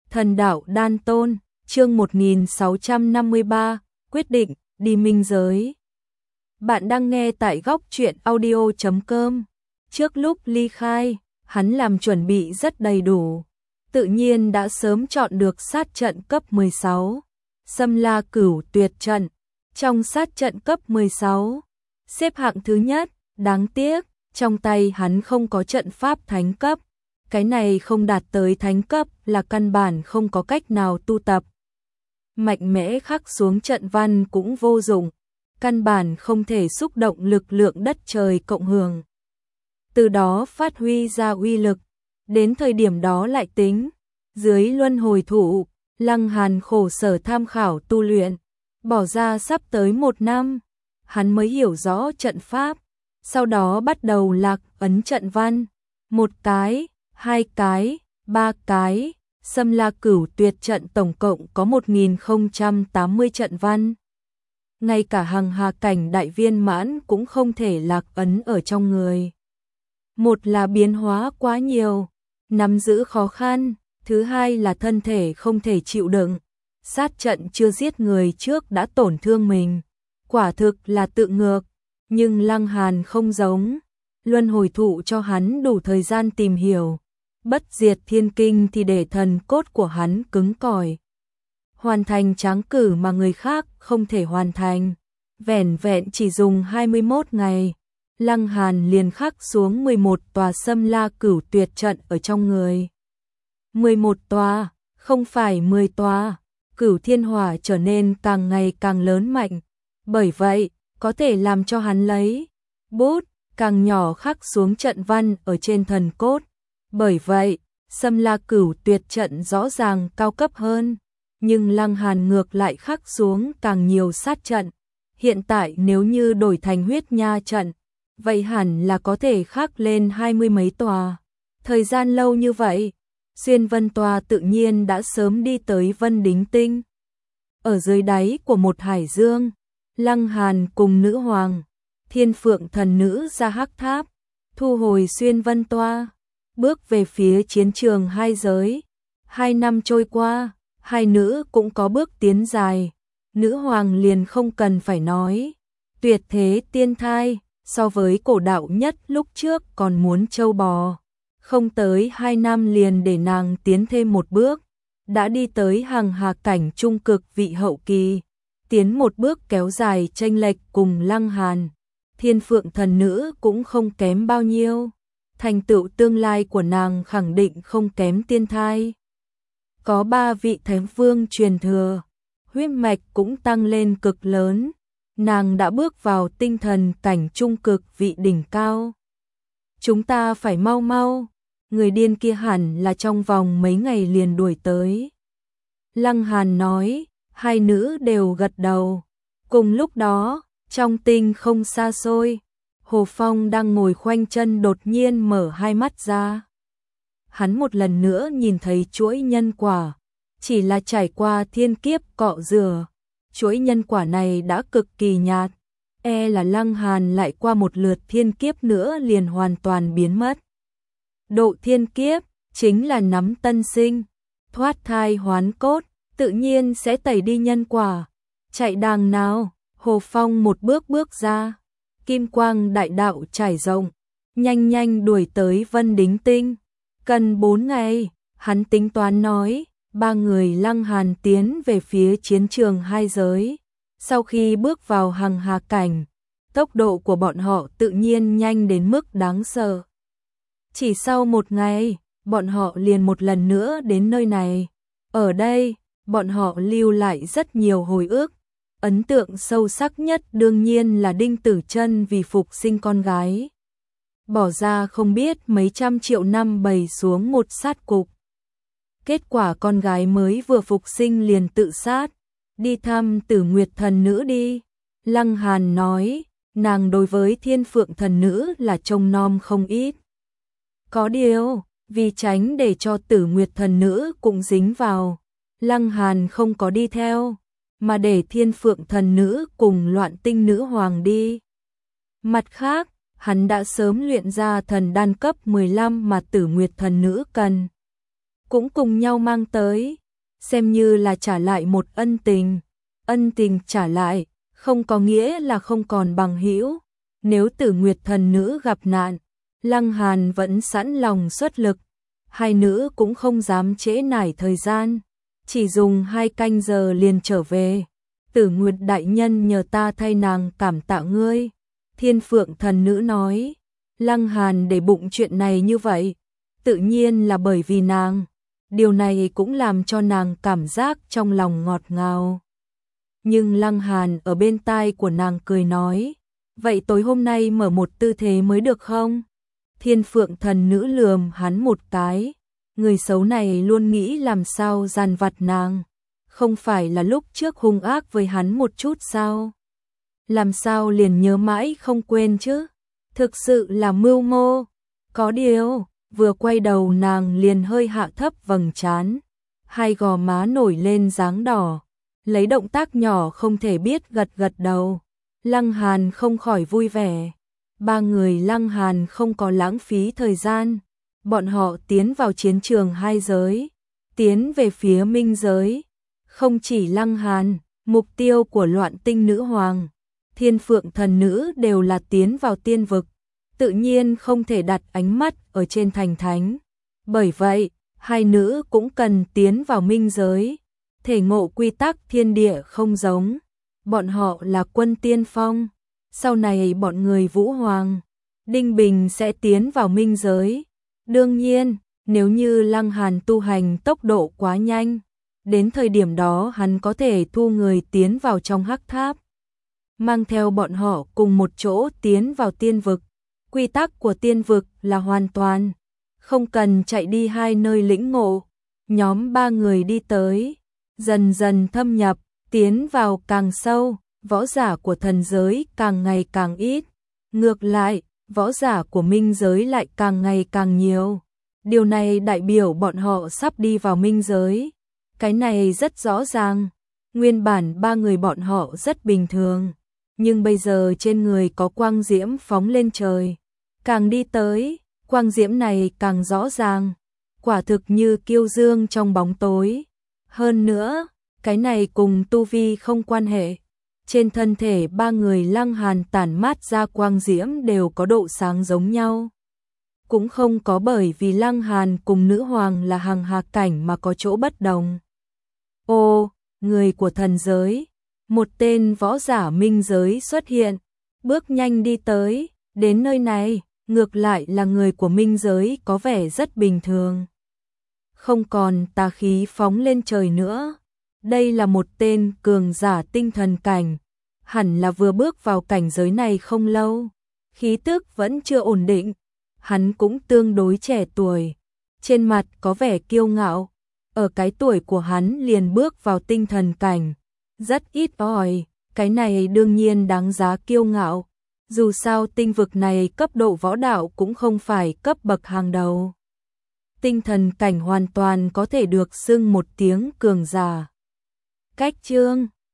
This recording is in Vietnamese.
Thần đạo đan tôn, chương 1653, quyết định, đi minh giới. Bạn đang nghe tại góc truyện audio.com. Trước lúc ly khai, hắn làm chuẩn bị rất đầy đủ. Tự nhiên đã sớm chọn được sát trận cấp 16. Xâm La Cửu Tuyệt trận. Trong sát trận cấp 16, xếp hạng thứ nhất, đáng tiếc, trong tay hắn không có trận pháp thánh cấp. Cái này không đạt tới thánh cấp là căn bản không có cách nào tu tập. Mạnh mẽ khắc xuống trận văn cũng vô dụng, căn bản không thể xúc động lực lượng đất trời cộng hưởng. Từ đó phát huy ra uy lực, đến thời điểm đó lại tính, dưới luân hồi thủ, Lăng Hàn khổ sở tham khảo tu luyện, bỏ ra sắp tới 1 năm, hắn mới hiểu rõ trận pháp, sau đó bắt đầu lạc ấn trận văn, 1 cái, 2 cái, 3 cái, Xâm La Cửu Tuyệt trận tổng cộng có 1080 trận văn. Ngay cả hằng hà cảnh đại viên mãn cũng không thể lạc ấn ở trong người. Một là biến hóa quá nhiều, nắm giữ khó khăn, thứ hai là thân thể không thể chịu đựng. Sát trận chưa giết người trước đã tổn thương mình, quả thực là tự ngược, nhưng Lăng Hàn không giống, luân hồi thụ cho hắn đủ thời gian tìm hiểu. Bất diệt thiên kinh thì để thần cốt của hắn cứng cỏi, hoàn thành tráng cử mà người khác không thể hoàn thành. Vẻn vẹn chỉ dùng 21 ngày, Lăng Hàn liền khắc xuống 11 tòa Xâm La Cửu Tuyệt trận ở trong người. 11 tòa, không phải 10 tòa. Cửu thiên hỏa trở nên càng ngày càng lớn mạnh, bởi vậy có thể làm cho hắn lấy bút càng nhỏ khắc xuống trận văn ở trên thần cốt. Bởi vậy, Xâm La Cửu Tuyệt trận rõ ràng cao cấp hơn, nhưng Lăng Hàn ngược lại khắc xuống càng nhiều sát trận. Hiện tại nếu như đổi thành huyết nha trận, vậy hẳn là có thể khắc lên 20 mấy tòa. Thời gian lâu như vậy, Xuyên Vân Tòa tự nhiên đã sớm đi tới Vân Đính Tinh. Ở dưới đáy của một hải dương, Lăng Hàn cùng nữ hoàng, Thiên Phượng thần nữ ra hắc tháp, thu hồi Xuyên Vân Tòa, bước về phía chiến trường hai giới. 2 năm trôi qua, hai nữ cũng có bước tiến dài. Nữ hoàng liền không cần phải nói, tuyệt thế tiên thai, so với cổ đạo nhất lúc trước còn muốn trâu bò. Không tới 2 năm liền để nàng tiến thêm một bước, đã đi tới hằng hà cảnh trung cực vị hậu kỳ, tiến một bước kéo dài chênh lệch cùng Lăng Hàn. Thiên Phượng thần nữ cũng không kém bao nhiêu, thành tựu tương lai của nàng khẳng định không kém tiên thai. Có 3 vị thánh vương truyền thừa, huyết mạch cũng tăng lên cực lớn, nàng đã bước vào tinh thần cảnh trung cực vị đỉnh cao. Chúng ta phải mau mau, người điên kia hẳn là trong vòng mấy ngày liền đuổi tới. Lăng Hàn nói, hai nữ đều gật đầu. Cùng lúc đó, trong tinh không xa xôi, Hồ Phong đang ngồi khoanh chân đột nhiên mở hai mắt ra. Hắn một lần nữa nhìn thấy chuỗi nhân quả, chỉ là trải qua thiên kiếp cọ rửa. Chuỗi nhân quả này đã cực kỳ nhạt, là Lăng Hàn lại qua một lượt thiên kiếp nữa liền hoàn toàn biến mất. Độ thiên kiếp chính là nắm tân sinh, thoát thai hoán cốt, tự nhiên sẽ tẩy đi nhân quả. Chạy đàng nào, Hồ Phong một bước bước ra, kim quang đại đạo trải rộng, nhanh nhanh đuổi tới Vân Đính Tinh. Cần 4 ngày, hắn tính toán nói, 3 người Lăng Hàn tiến về phía chiến trường hai giới. Sau khi bước vào hằng hà cảnh, tốc độ của bọn họ tự nhiên nhanh đến mức đáng sợ. Chỉ sau 1 ngày, bọn họ liền một lần nữa đến nơi này. Ở đây, bọn họ lưu lại rất nhiều hồi ức. Ấn tượng sâu sắc nhất đương nhiên là Đinh Tử Chân vì phục sinh con gái, bỏ ra không biết mấy trăm triệu năm bày xuống một sát cục. Kết quả con gái mới vừa phục sinh liền tự sát. Đi thăm Tử Nguyệt thần nữ đi. Lăng Hàn nói, nàng đối với Thiên Phượng thần nữ là trông nom không ít. Có điều, vì tránh để cho Tử Nguyệt thần nữ cũng dính vào, Lăng Hàn không có đi theo, mà để Thiên Phượng thần nữ cùng Loạn Tinh nữ hoàng đi. Mặt khác, hắn đã sớm luyện ra thần đan cấp 15 mà Tử Nguyệt thần nữ cần. cũng cùng nhau mang tới, xem như là trả lại một ân tình. Ân tình trả lại, không có nghĩa là không còn bằng hữu. Nếu Tử Nguyệt thần nữ gặp nạn, Lăng Hàn vẫn sẵn lòng xuất lực. Hai nữ cũng không dám trễ nải thời gian, chỉ dùng 2 canh giờ liền trở về. Tử Nguyệt đại nhân nhờ ta thay nàng cảm tạ ngươi. Thiên Phượng thần nữ nói. Lăng Hàn để bụng chuyện này như vậy, tự nhiên là bởi vì nàng. Điều này cũng làm cho nàng cảm giác trong lòng ngọt ngào. Nhưng Lăng Hàn ở bên tai của nàng cười nói, vậy tối hôm nay mở một tư thế mới được không? Thiên Phượng thần nữ lườm hắn một cái, người xấu này luôn nghĩ làm sao dằn vặt nàng, không phải là lúc trước hung ác với hắn một chút sao? Làm sao liền nhớ mãi không quên chứ? Thực sự là mưu mô. Có điều, vừa quay đầu nàng liền hơi hạ thấp vầng trán, hai gò má nổi lên dáng đỏ, lấy động tác nhỏ không thể biết gật gật đầu. Lăng Hàn không khỏi vui vẻ. Ba người Lăng Hàn không có lãng phí thời gian, bọn họ tiến vào chiến trường hai giới, tiến về phía minh giới. Không chỉ Lăng Hàn, mục tiêu của Loạn Tinh Nữ Hoàng, Thiên Phượng thần nữ đều là tiến vào tiên vực, tự nhiên không thể đặt ánh mắt ở trên thành thánh. Bởi vậy, hai nữ cũng cần tiến vào minh giới, thể ngộ quy tắc thiên địa không giống. Bọn họ là quân tiên phong, sau này bọn người Vũ Hoàng, Đinh Bình sẽ tiến vào minh giới. Đương nhiên, nếu như Lăng Hàn tu hành tốc độ quá nhanh, đến thời điểm đó hắn có thể thu người tiến vào trong hắc tháp, mang theo bọn họ cùng một chỗ tiến vào tiên vực. Quy tắc của tiên vực là hoàn toàn không cần chạy đi hai nơi lĩnh ngộ. Nhóm ba người đi tới, dần dần thâm nhập, tiến vào càng sâu, võ giả của thần giới càng ngày càng ít. Ngược lại, võ giả của minh giới lại càng ngày càng nhiều. Điều này đại biểu bọn họ sắp đi vào minh giới. Cái này rất rõ ràng. Nguyên bản ba người bọn họ rất bình thường, nhưng bây giờ trên người có quang diễm phóng lên trời. Càng đi tới, quang diễm này càng rõ ràng, quả thực như kiêu dương trong bóng tối. Hơn nữa, cái này cùng tu vi không quan hệ. Trên thân thể ba người Lăng Hàn tản mát ra quang diễm đều có độ sáng giống nhau. Cũng không có bởi vì Lăng Hàn cùng nữ hoàng là hàng hà cảnh mà có chỗ bất đồng. Ô, người của thần giới, một tên võ giả minh giới xuất hiện, bước nhanh đi tới, đến nơi này, ngược lại là người của minh giới có vẻ rất bình thường. Không còn tà khí phóng lên trời nữa. Đây là một tên cường giả tinh thần cảnh, hẳn là vừa bước vào cảnh giới này không lâu, khí tức vẫn chưa ổn định. Hắn cũng tương đối trẻ tuổi, trên mặt có vẻ kiêu ngạo, ở cái tuổi của hắn liền bước vào tinh thần cảnh, rất ít ỏi, cái này đương nhiên đáng giá kiêu ngạo. Dù sao tinh vực này cấp độ võ đạo cũng không phải cấp bậc hàng đầu. Tinh thần cảnh hoàn toàn có thể được xưng một tiếng cường giả. Cách chương